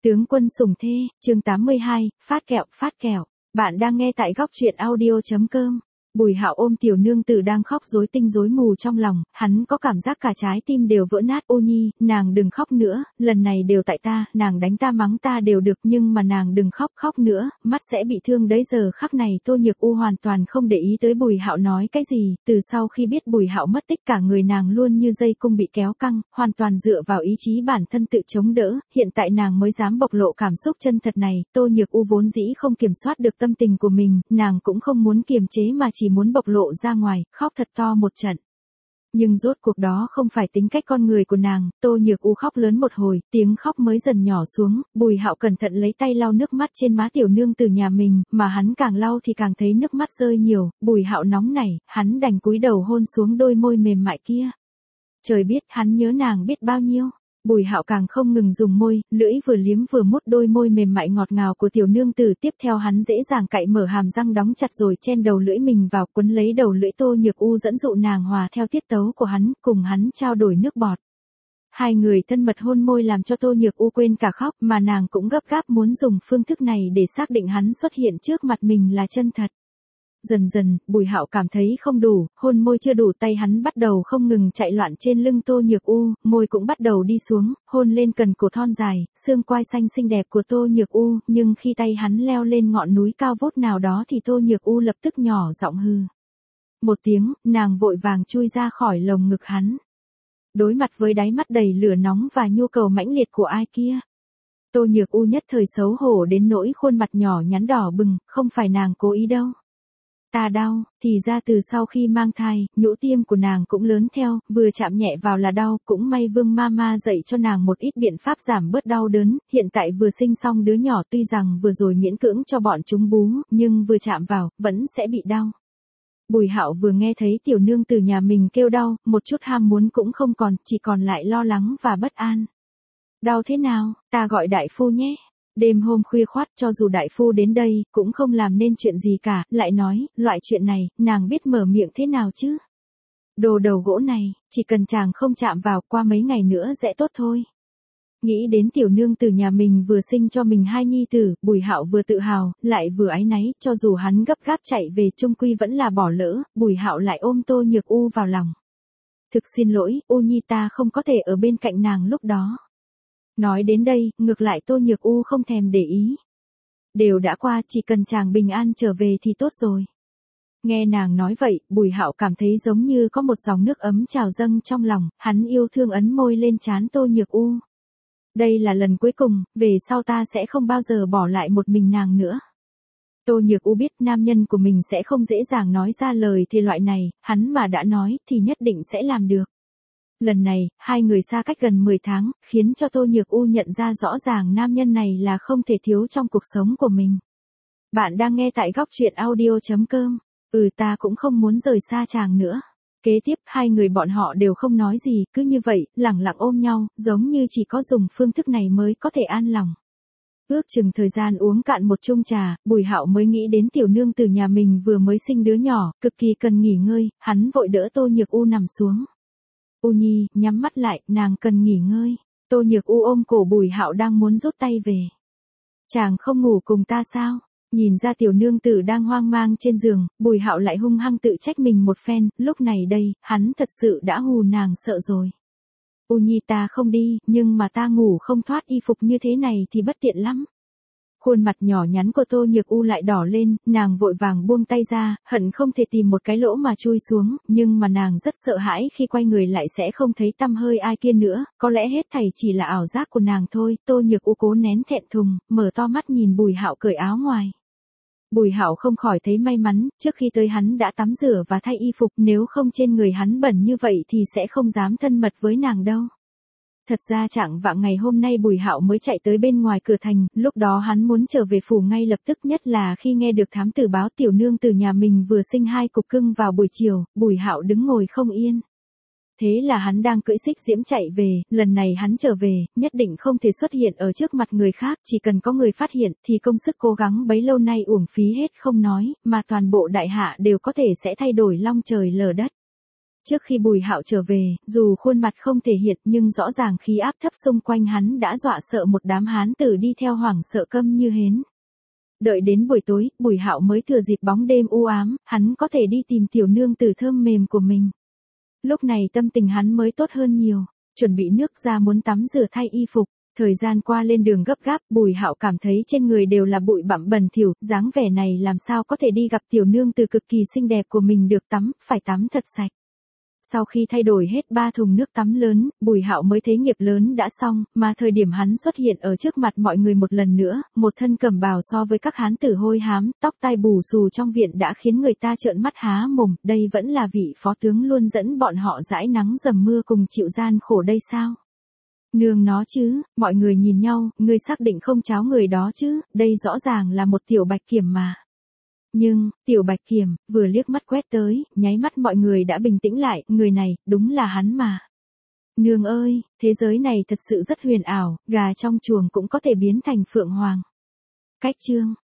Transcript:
Tướng quân sủng thê, chương 82, phát kẹo. Bạn đang nghe tại góc truyện audio.com. Bùi Hạo ôm tiểu nương tử đang khóc rối tinh rối mù trong lòng, hắn có cảm giác cả trái tim đều vỡ nát. Ô Nhi, nàng đừng khóc nữa, lần này đều tại ta, nàng đánh ta mắng ta đều được nhưng mà nàng đừng khóc nữa, mắt sẽ bị thương đấy. Giờ khắc này Tô Nhược U hoàn toàn không để ý tới Bùi Hạo nói cái gì, từ sau khi biết Bùi Hạo mất tích cả người nàng luôn như dây cung bị kéo căng, hoàn toàn dựa vào ý chí bản thân tự chống đỡ, hiện tại nàng mới dám bộc lộ cảm xúc chân thật này. Tô Nhược U vốn dĩ không kiểm soát được tâm tình của mình, nàng cũng không muốn kiềm chế mà chỉ muốn bộc lộ ra ngoài, khóc thật to một trận. Nhưng rốt cuộc đó không phải tính cách con người của nàng. Tô Nhược U khóc lớn một hồi, tiếng khóc mới dần nhỏ xuống. Bùi Hạo cẩn thận lấy tay lau nước mắt trên má tiểu nương từ nhà mình, mà hắn càng lau thì càng thấy nước mắt rơi nhiều. Bùi Hạo nóng nảy, hắn đành cúi đầu hôn xuống đôi môi mềm mại kia. Trời biết hắn nhớ nàng biết bao nhiêu. Bùi Hạo càng không ngừng dùng môi, lưỡi vừa liếm vừa mút đôi môi mềm mại ngọt ngào của tiểu nương tử. Tiếp theo hắn dễ dàng cạy mở hàm răng đóng chặt rồi chen đầu lưỡi mình vào, quấn lấy đầu lưỡi Tô Nhược U, dẫn dụ nàng hòa theo tiết tấu của hắn, cùng hắn trao đổi nước bọt. Hai người thân mật hôn môi làm cho Tô Nhược U quên cả khóc, mà nàng cũng gấp gáp muốn dùng phương thức này để xác định hắn xuất hiện trước mặt mình là chân thật. Dần dần, Bùi Hạo cảm thấy không đủ, hôn môi chưa đủ, tay hắn bắt đầu không ngừng chạy loạn trên lưng Tô Nhược U, môi cũng bắt đầu đi xuống, hôn lên cần cổ thon dài, xương quai xanh xinh đẹp của Tô Nhược U, nhưng khi tay hắn leo lên ngọn núi cao vút nào đó thì Tô Nhược U lập tức nhỏ giọng hừ một tiếng, nàng vội vàng chui ra khỏi lồng ngực hắn. Đối mặt với đáy mắt đầy lửa nóng và nhu cầu mãnh liệt của ai kia, Tô Nhược U nhất thời xấu hổ đến nỗi khuôn mặt nhỏ nhắn đỏ bừng, không phải nàng cố ý đâu. Ta đau, thì ra từ sau khi mang thai, nhũ tiêm của nàng cũng lớn theo, vừa chạm nhẹ vào là đau, cũng may Vương Mama dạy cho nàng một ít biện pháp giảm bớt đau đớn, hiện tại vừa sinh xong đứa nhỏ tuy rằng vừa rồi miễn cưỡng cho bọn chúng bú, nhưng vừa chạm vào, vẫn sẽ bị đau. Bùi Hạo vừa nghe thấy tiểu nương từ nhà mình kêu đau, một chút ham muốn cũng không còn, chỉ còn lại lo lắng và bất an. Đau thế nào, ta gọi đại phu nhé. Đêm hôm khuya khoắt cho dù đại phu đến đây, cũng không làm nên chuyện gì cả, lại nói, loại chuyện này, nàng biết mở miệng thế nào chứ? Đồ đầu gỗ này, chỉ cần chàng không chạm vào, qua mấy ngày nữa sẽ tốt thôi. Nghĩ đến tiểu nương từ nhà mình vừa sinh cho mình hai nhi tử, Bùi Hạo vừa tự hào, lại vừa áy náy, cho dù hắn gấp gáp chạy về chung quy vẫn là bỏ lỡ. Bùi Hạo lại ôm Tô Nhược U vào lòng. Thực xin lỗi, U Nhi, ta không có thể ở bên cạnh nàng lúc đó. Nói đến đây, ngược lại Tô Nhược U không thèm để ý. Đều đã qua, chỉ cần chàng bình an trở về thì tốt rồi. Nghe nàng nói vậy, Bùi Hạo cảm thấy giống như có một dòng nước ấm trào dâng trong lòng, hắn yêu thương ấn môi lên trán Tô Nhược U. Đây là lần cuối cùng, về sau ta sẽ không bao giờ bỏ lại một mình nàng nữa. Tô Nhược U biết nam nhân của mình sẽ không dễ dàng nói ra lời thì loại này, hắn mà đã nói thì nhất định sẽ làm được. Lần này, hai người xa cách gần 10 tháng, khiến cho Tô Nhược U nhận ra rõ ràng nam nhân này là không thể thiếu trong cuộc sống của mình. Bạn đang nghe tại góc truyện audio.com. Ta cũng không muốn rời xa chàng nữa. Kế tiếp, hai người bọn họ đều không nói gì, cứ như vậy, lẳng lặng ôm nhau, giống như chỉ có dùng phương thức này mới có thể an lòng. Ước chừng thời gian uống cạn một chung trà, Bùi Hạo mới nghĩ đến tiểu nương từ nhà mình vừa mới sinh đứa nhỏ, cực kỳ cần nghỉ ngơi, hắn vội đỡ Tô Nhược U nằm xuống. U Nhi, nhắm mắt lại, nàng cần nghỉ ngơi. Tô Nhược U ôm cổ Bùi Hạo đang muốn rút tay về. Chàng không ngủ cùng ta sao? Nhìn ra tiểu nương tử đang hoang mang trên giường, Bùi Hạo lại hung hăng tự trách mình một phen, lúc này đây, hắn thật sự đã hù nàng sợ rồi. U Nhi, ta không đi, nhưng mà ta ngủ không thoát y phục như thế này thì bất tiện lắm. Khuôn mặt nhỏ nhắn của Tô Nhược U lại đỏ lên, nàng vội vàng buông tay ra, hận không thể tìm một cái lỗ mà chui xuống, nhưng mà nàng rất sợ hãi khi quay người lại sẽ không thấy tăm hơi ai kia nữa, có lẽ hết thảy chỉ là ảo giác của nàng thôi. Tô Nhược U cố nén thẹn thùng, mở to mắt nhìn Bùi Hạo cởi áo ngoài. Bùi Hạo không khỏi thấy may mắn, trước khi tới hắn đã tắm rửa và thay y phục, nếu không trên người hắn bẩn như vậy thì sẽ không dám thân mật với nàng đâu. Thật ra chạng vạng ngày hôm nay Bùi Hạo mới chạy tới bên ngoài cửa thành, lúc đó hắn muốn trở về phủ ngay lập tức, nhất là khi nghe được thám tử báo tiểu nương từ nhà mình vừa sinh hai cục cưng vào buổi chiều, Bùi Hạo đứng ngồi không yên. Thế là hắn đang cưỡi xích diễm chạy về, lần này hắn trở về, nhất định không thể xuất hiện ở trước mặt người khác, chỉ cần có người phát hiện thì công sức cố gắng bấy lâu nay uổng phí hết không nói, mà toàn bộ đại hạ đều có thể sẽ thay đổi long trời lở đất. Trước khi Bùi Hạo trở về, dù khuôn mặt không thể hiện nhưng rõ ràng khí áp thấp xung quanh hắn đã dọa sợ một đám hán tử đi theo hoảng sợ câm như hến. Đợi đến buổi tối, Bùi Hạo mới thừa dịp bóng đêm u ám, hắn có thể đi tìm tiểu nương tử thơm mềm của mình. Lúc này tâm tình hắn mới tốt hơn nhiều, chuẩn bị nước ra muốn tắm rửa thay y phục. Thời gian qua lên đường gấp gáp, Bùi Hạo cảm thấy trên người đều là bụi bặm bẩn thỉu, dáng vẻ này làm sao có thể đi gặp tiểu nương tử cực kỳ xinh đẹp của mình được tắm, phải tắm thật sạch. Sau khi thay đổi hết 3 thùng nước tắm lớn, Bùi Hạo mới thấy nghiệp lớn đã xong, mà thời điểm hắn xuất hiện ở trước mặt mọi người một lần nữa, một thân cẩm bào so với các hán tử hôi hám, tóc tai bù xù trong viện đã khiến người ta trợn mắt há mồm, đây vẫn là vị phó tướng luôn dẫn bọn họ dãi nắng dầm mưa cùng chịu gian khổ đây sao? Nương nó chứ, mọi người nhìn nhau, ngươi xác định không cháo người đó chứ, đây rõ ràng là một tiểu bạch kiểm mà. Nhưng, tiểu bạch kiểm, vừa liếc mắt quét tới, nháy mắt mọi người đã bình tĩnh lại, người này, đúng là hắn mà. Nương ơi, thế giới này thật sự rất huyền ảo, gà trong chuồng cũng có thể biến thành phượng hoàng. Cách chương